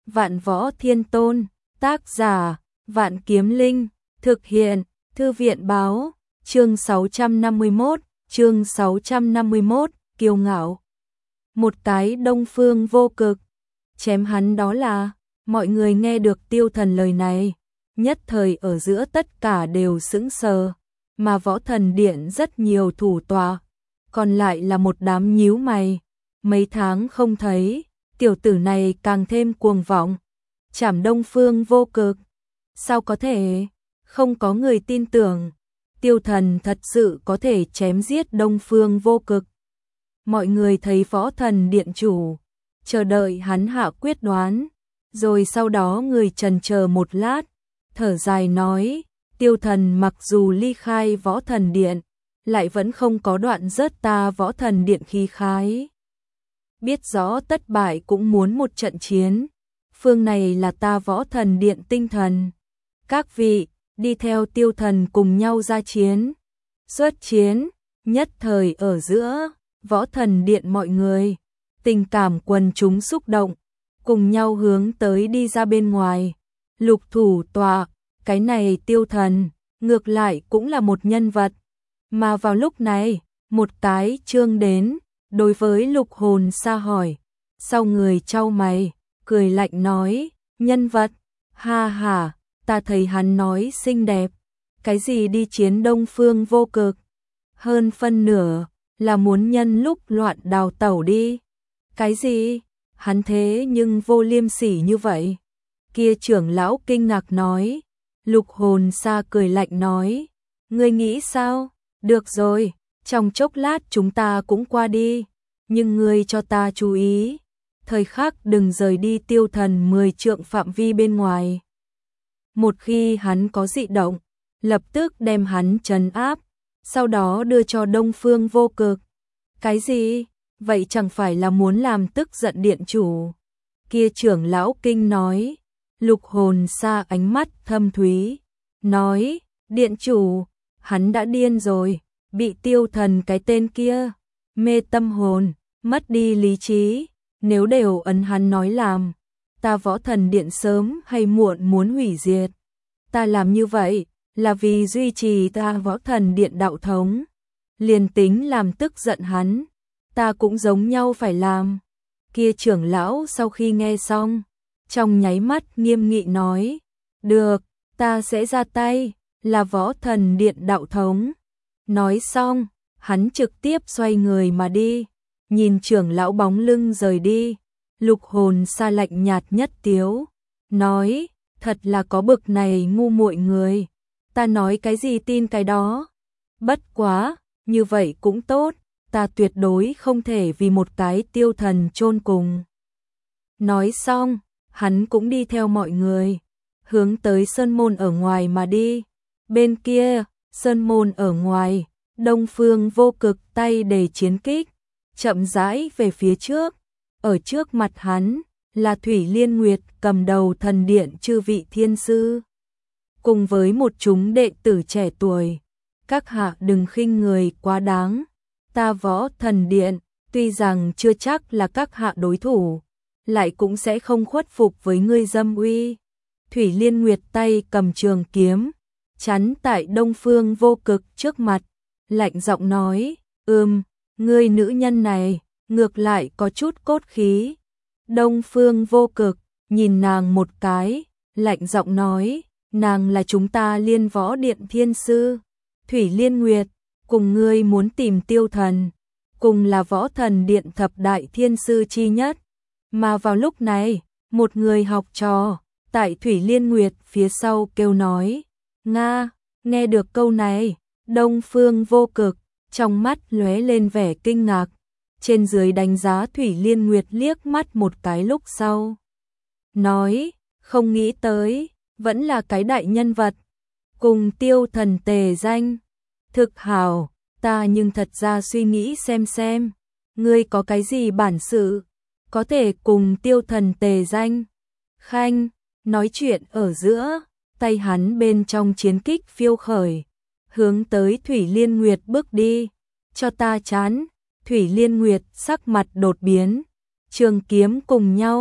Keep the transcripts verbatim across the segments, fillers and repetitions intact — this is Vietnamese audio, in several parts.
Vạn Võ Thiên Tôn, tác giả, Vạn Kiếm Linh, thực hiện, Thư viện báo, chương sáu trăm năm mươi mốt, chương sáu trăm năm mươi mốt, kiêu ngạo. Một cái Đông Phương Vô Cực, chém hắn đó là, mọi người nghe được Tiêu Thần lời này, nhất thời ở giữa tất cả đều sững sờ, mà Võ Thần Điện rất nhiều thủ tọa, còn lại là một đám nhíu mày, mấy tháng không thấy, tiểu tử này càng thêm cuồng vọng, chảm Đông Phương Vô Cực, sao có thể, không có người tin tưởng, Tiêu Thần thật sự có thể chém giết Đông Phương Vô Cực. Mọi người thấy Võ Thần Điện chủ, chờ đợi hắn hạ quyết đoán, rồi sau đó người chần chờ một lát, thở dài nói, Tiêu Thần mặc dù ly khai Võ Thần Điện, lại vẫn không có đoạn rớt ta Võ Thần Điện khí khái. Biết rõ tất bại cũng muốn một trận chiến, phương này là ta Võ Thần Điện tinh thần. Các vị, đi theo Tiêu Thần cùng nhau ra chiến. Xuất chiến, nhất thời ở giữa, Võ Thần Điện mọi người, tình cảm quần chúng xúc động, cùng nhau hướng tới đi ra bên ngoài. Lục thủ tọa, cái này Tiêu Thần, ngược lại cũng là một nhân vật. Mà vào lúc này, một cái chương đến, đối với Lục Hồn Sa hỏi, sau người trao mày, cười lạnh nói, nhân vật, ha ha, ta thấy hắn nói xinh đẹp, cái gì đi chiến Đông Phương Vô Cực, hơn phân nửa, là muốn nhân lúc loạn đào tẩu đi, cái gì, hắn thế nhưng vô liêm sỉ như vậy, kia trưởng lão kinh ngạc nói, Lục Hồn Sa cười lạnh nói, ngươi nghĩ sao, được rồi, trong chốc lát chúng ta cũng qua đi, nhưng ngươi cho ta chú ý, thời khắc đừng rời đi Tiêu Thần mười trượng phạm vi bên ngoài. Một khi hắn có dị động, lập tức đem hắn trấn áp, sau đó đưa cho Đông Phương Vô Cực. Cái gì? Vậy chẳng phải là muốn làm tức giận điện chủ? Kia trưởng lão kinh nói, Lục Hồn Sa ánh mắt thâm thúy, nói, điện chủ, hắn đã điên rồi, bị Tiêu Thần cái tên kia, mê tâm hồn, mất đi lý trí, nếu đều ấn hắn nói làm, ta Võ Thần Điện sớm hay muộn muốn hủy diệt. Ta làm như vậy, là vì duy trì ta Võ Thần Điện đạo thống. Liền tính làm tức giận hắn, ta cũng giống nhau phải làm. Kia trưởng lão sau khi nghe xong, trong nháy mắt nghiêm nghị nói, được, ta sẽ ra tay, là Võ Thần Điện đạo thống. Nói xong, hắn trực tiếp xoay người mà đi, nhìn trưởng lão bóng lưng rời đi, Lục Hồn Sa lạnh nhạt nhất tiếu, nói, thật là có bực này ngu muội người, ta nói cái gì tin cái đó, bất quá, như vậy cũng tốt, ta tuyệt đối không thể vì một cái Tiêu Thần chôn cùng. Nói xong, hắn cũng đi theo mọi người, hướng tới sơn môn ở ngoài mà đi, bên kia, sơn môn ở ngoài, Đông Phương Vô Cực tay đầy chiến kích, chậm rãi về phía trước, ở trước mặt hắn, là Thủy Liên Nguyệt cầm đầu thần điện chư vị thiên sư. Cùng với một chúng đệ tử trẻ tuổi, các hạ đừng khinh người quá đáng, ta Võ Thần Điện, tuy rằng chưa chắc là các hạ đối thủ, lại cũng sẽ không khuất phục với ngươi dâm uy. Thủy Liên Nguyệt tay cầm trường kiếm, chắn tại Đông Phương Vô Cực trước mặt, lạnh giọng nói, ừm, ngươi nữ nhân này, ngược lại có chút cốt khí. Đông Phương Vô Cực, nhìn nàng một cái, lạnh giọng nói, nàng là chúng ta Liên Võ Điện thiên sư. Thủy Liên Nguyệt, cùng ngươi muốn tìm Tiêu Thần, cùng là Võ Thần Điện thập đại thiên sư chi nhất. Mà vào lúc này, một người học trò, tại Thủy Liên Nguyệt phía sau kêu nói, Nga, nghe được câu này, Đông Phương Vô Cực, trong mắt lóe lên vẻ kinh ngạc, trên dưới đánh giá Thủy Liên Nguyệt liếc mắt một cái lúc sau. Nói, không nghĩ tới, vẫn là cái đại nhân vật, cùng Tiêu Thần tề danh. Thực hảo, ta nhưng thật ra suy nghĩ xem xem, ngươi có cái gì bản sự, có thể cùng Tiêu Thần tề danh. Khanh, nói chuyện ở giữa, tay hắn bên trong chiến kích phiêu khởi, hướng tới Thủy Liên Nguyệt bước đi, cho ta chán. Thủy Liên Nguyệt sắc mặt đột biến, trường kiếm cùng nhau,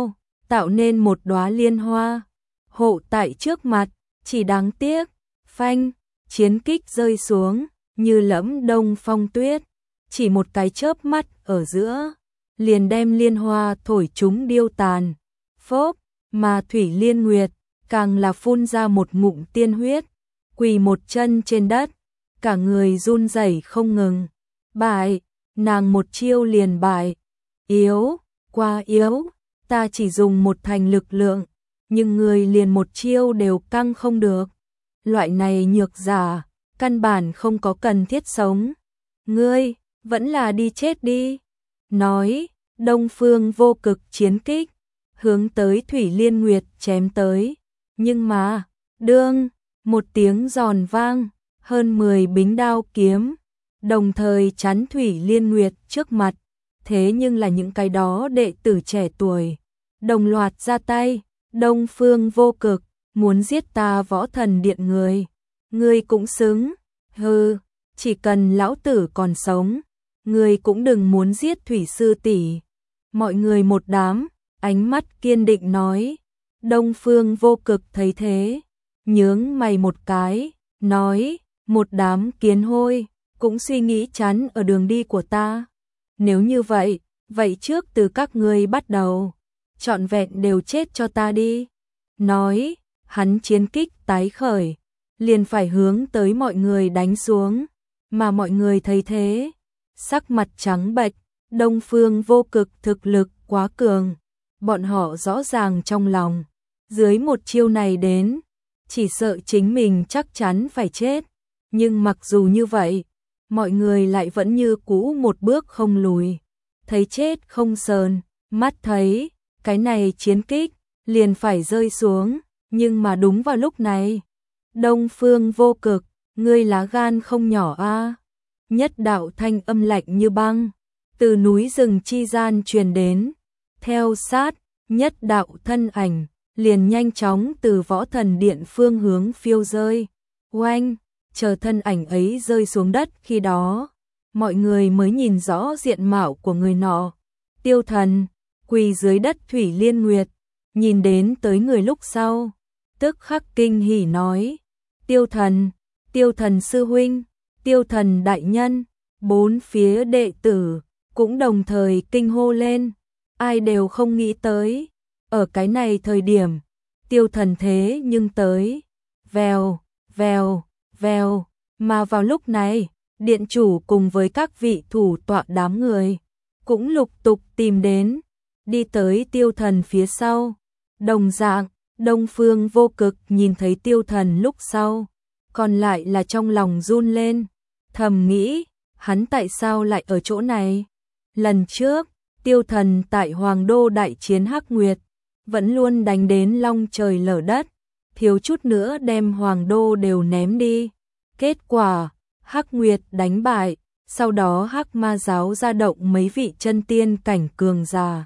tạo nên một đóa liên hoa, hộ tại trước mặt, chỉ đáng tiếc, phanh, chiến kích rơi xuống, như lẫm đông phong tuyết, chỉ một cái chớp mắt ở giữa, liền đem liên hoa thổi chúng điêu tàn, phốp, mà Thủy Liên Nguyệt, càng là phun ra một ngụm tiên huyết, quỳ một chân trên đất, cả người run rẩy không ngừng, bại, nàng một chiêu liền bại, yếu, quá yếu, ta chỉ dùng một thành lực lượng, nhưng người liền một chiêu đều căng không được, loại này nhược giả, căn bản không có cần thiết sống, ngươi, vẫn là đi chết đi, nói, Đông Phương Vô Cực chiến kích, hướng tới Thủy Liên Nguyệt chém tới, nhưng mà, đương, một tiếng giòn vang, hơn mười bính đao kiếm, đồng thời chắn Thủy Liên Nguyệt trước mặt, thế nhưng là những cái đó đệ tử trẻ tuổi, đồng loạt ra tay, Đông Phương Vô Cực, muốn giết ta Võ Thần Điện người, ngươi cũng xứng, hừ, chỉ cần lão tử còn sống, ngươi cũng đừng muốn giết Thủy sư tỷ. Mọi người một đám, ánh mắt kiên định nói, Đông Phương Vô Cực thấy thế, nhướng mày một cái, nói, một đám kiến hôi, cũng suy nghĩ chắn ở đường đi của ta. Nếu như vậy, vậy trước từ các ngươi bắt đầu, trọn vẹn đều chết cho ta đi. Nói, hắn chiến kích tái khởi, liền phải hướng tới mọi người đánh xuống, mà mọi người thấy thế, sắc mặt trắng bệch, Đông Phương Vô Cực thực lực quá cường, bọn họ rõ ràng trong lòng, dưới một chiêu này đến, chỉ sợ chính mình chắc chắn phải chết, nhưng mặc dù như vậy, mọi người lại vẫn như cũ một bước không lùi, thấy chết không sờn, mắt thấy, cái này chiến kích, liền phải rơi xuống, nhưng mà đúng vào lúc này, Đông Phương Vô Cực, ngươi lá gan không nhỏ a. Nhất đạo thanh âm lạnh như băng, từ núi rừng chi gian truyền đến, theo sát, nhất đạo thân ảnh, liền nhanh chóng từ Võ Thần Điện phương hướng phiêu rơi, oanh, chờ thân ảnh ấy rơi xuống đất khi đó, mọi người mới nhìn rõ diện mạo của người nọ, Tiêu Thần, quỳ dưới đất Thủy Liên Nguyệt, nhìn đến tới người lúc sau, tức khắc kinh hỉ nói, Tiêu Thần, Tiêu Thần sư huynh, Tiêu Thần đại nhân, bốn phía đệ tử, cũng đồng thời kinh hô lên, ai đều không nghĩ tới, ở cái này thời điểm, Tiêu Thần thế nhưng tới, vèo, vèo, vèo, mà vào lúc này, điện chủ cùng với các vị thủ tọa đám người, cũng lục tục tìm đến, đi tới Tiêu Thần phía sau, đồng dạng, Đông Phương Vô Cực nhìn thấy Tiêu Thần lúc sau, còn lại là trong lòng run lên, thầm nghĩ, hắn tại sao lại ở chỗ này? Lần trước, Tiêu Thần tại Hoàng Đô đại chiến Hắc Nguyệt, vẫn luôn đánh đến long trời lở đất, thiếu chút nữa đem Hoàng Đô đều ném đi. Kết quả, Hắc Nguyệt đánh bại, sau đó Hắc Ma giáo ra động mấy vị chân tiên cảnh cường giả,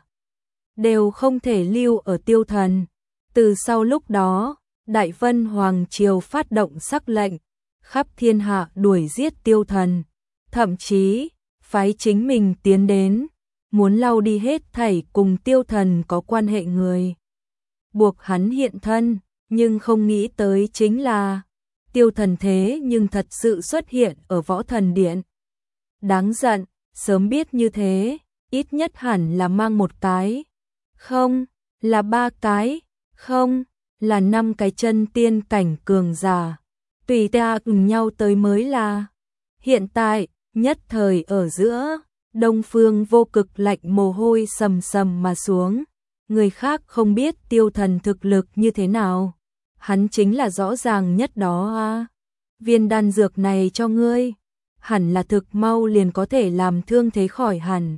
đều không thể lưu ở Tiêu Thần. Từ sau lúc đó, Đại Vân Hoàng Triều phát động sắc lệnh, khắp thiên hạ đuổi giết Tiêu Thần, thậm chí, phái chính mình tiến đến, muốn lau đi hết thảy cùng Tiêu Thần có quan hệ người. Buộc hắn hiện thân, nhưng không nghĩ tới chính là, Tiêu Thần thế nhưng thật sự xuất hiện ở Võ Thần Điện. Đáng giận, sớm biết như thế, ít nhất hẳn là mang một cái, không, là ba cái, không, là năm cái chân tiên cảnh cường giả, tùy ta cùng nhau tới mới là. Hiện tại, nhất thời ở giữa, Đông Phương Vô Cực lạnh mồ hôi sầm sầm mà xuống, người khác không biết Tiêu Thần thực lực như thế nào, hắn chính là rõ ràng nhất đó a. Viên đan dược này cho ngươi, hẳn là thực mau liền có thể làm thương thế khỏi hẳn.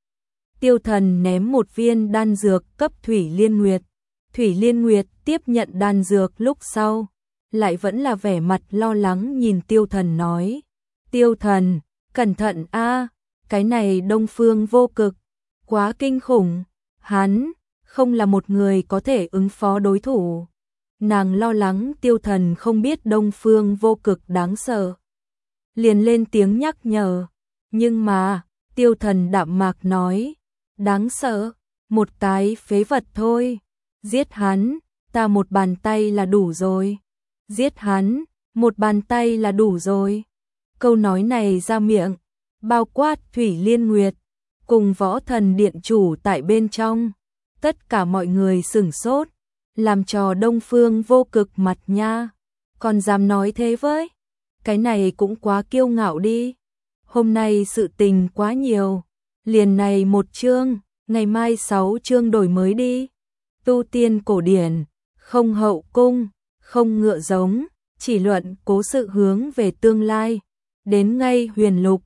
Tiêu Thần ném một viên đan dược cấp Thủy Liên Nguyệt. Thủy Liên Nguyệt tiếp nhận đan dược lúc sau, lại vẫn là vẻ mặt lo lắng nhìn Tiêu Thần nói, Tiêu Thần, cẩn thận a, cái này Đông Phương Vô Cực, quá kinh khủng, hắn, không là một người có thể ứng phó đối thủ. Nàng lo lắng Tiêu Thần không biết Đông Phương Vô Cực đáng sợ, liền lên tiếng nhắc nhở, nhưng mà, Tiêu Thần đạm mạc nói, đáng sợ, một cái phế vật thôi, Giết hắn, ta một bàn tay là đủ rồi. Giết hắn, một bàn tay là đủ rồi. Câu nói này ra miệng, bao quát Thủy Liên Nguyệt, cùng Võ Thần Điện chủ tại bên trong. Tất cả mọi người sửng sốt, làm trò Đông Phương Vô Cực mặt nha. Còn dám nói thế với? Cái này cũng quá kiêu ngạo đi. Hôm nay sự tình quá nhiều. Liền này một chương, ngày mai sáu chương đổi mới đi. Tu tiên cổ điển, không hậu cung, không ngựa giống, chỉ luận cố sự hướng về tương lai. Đến ngay huyền lục,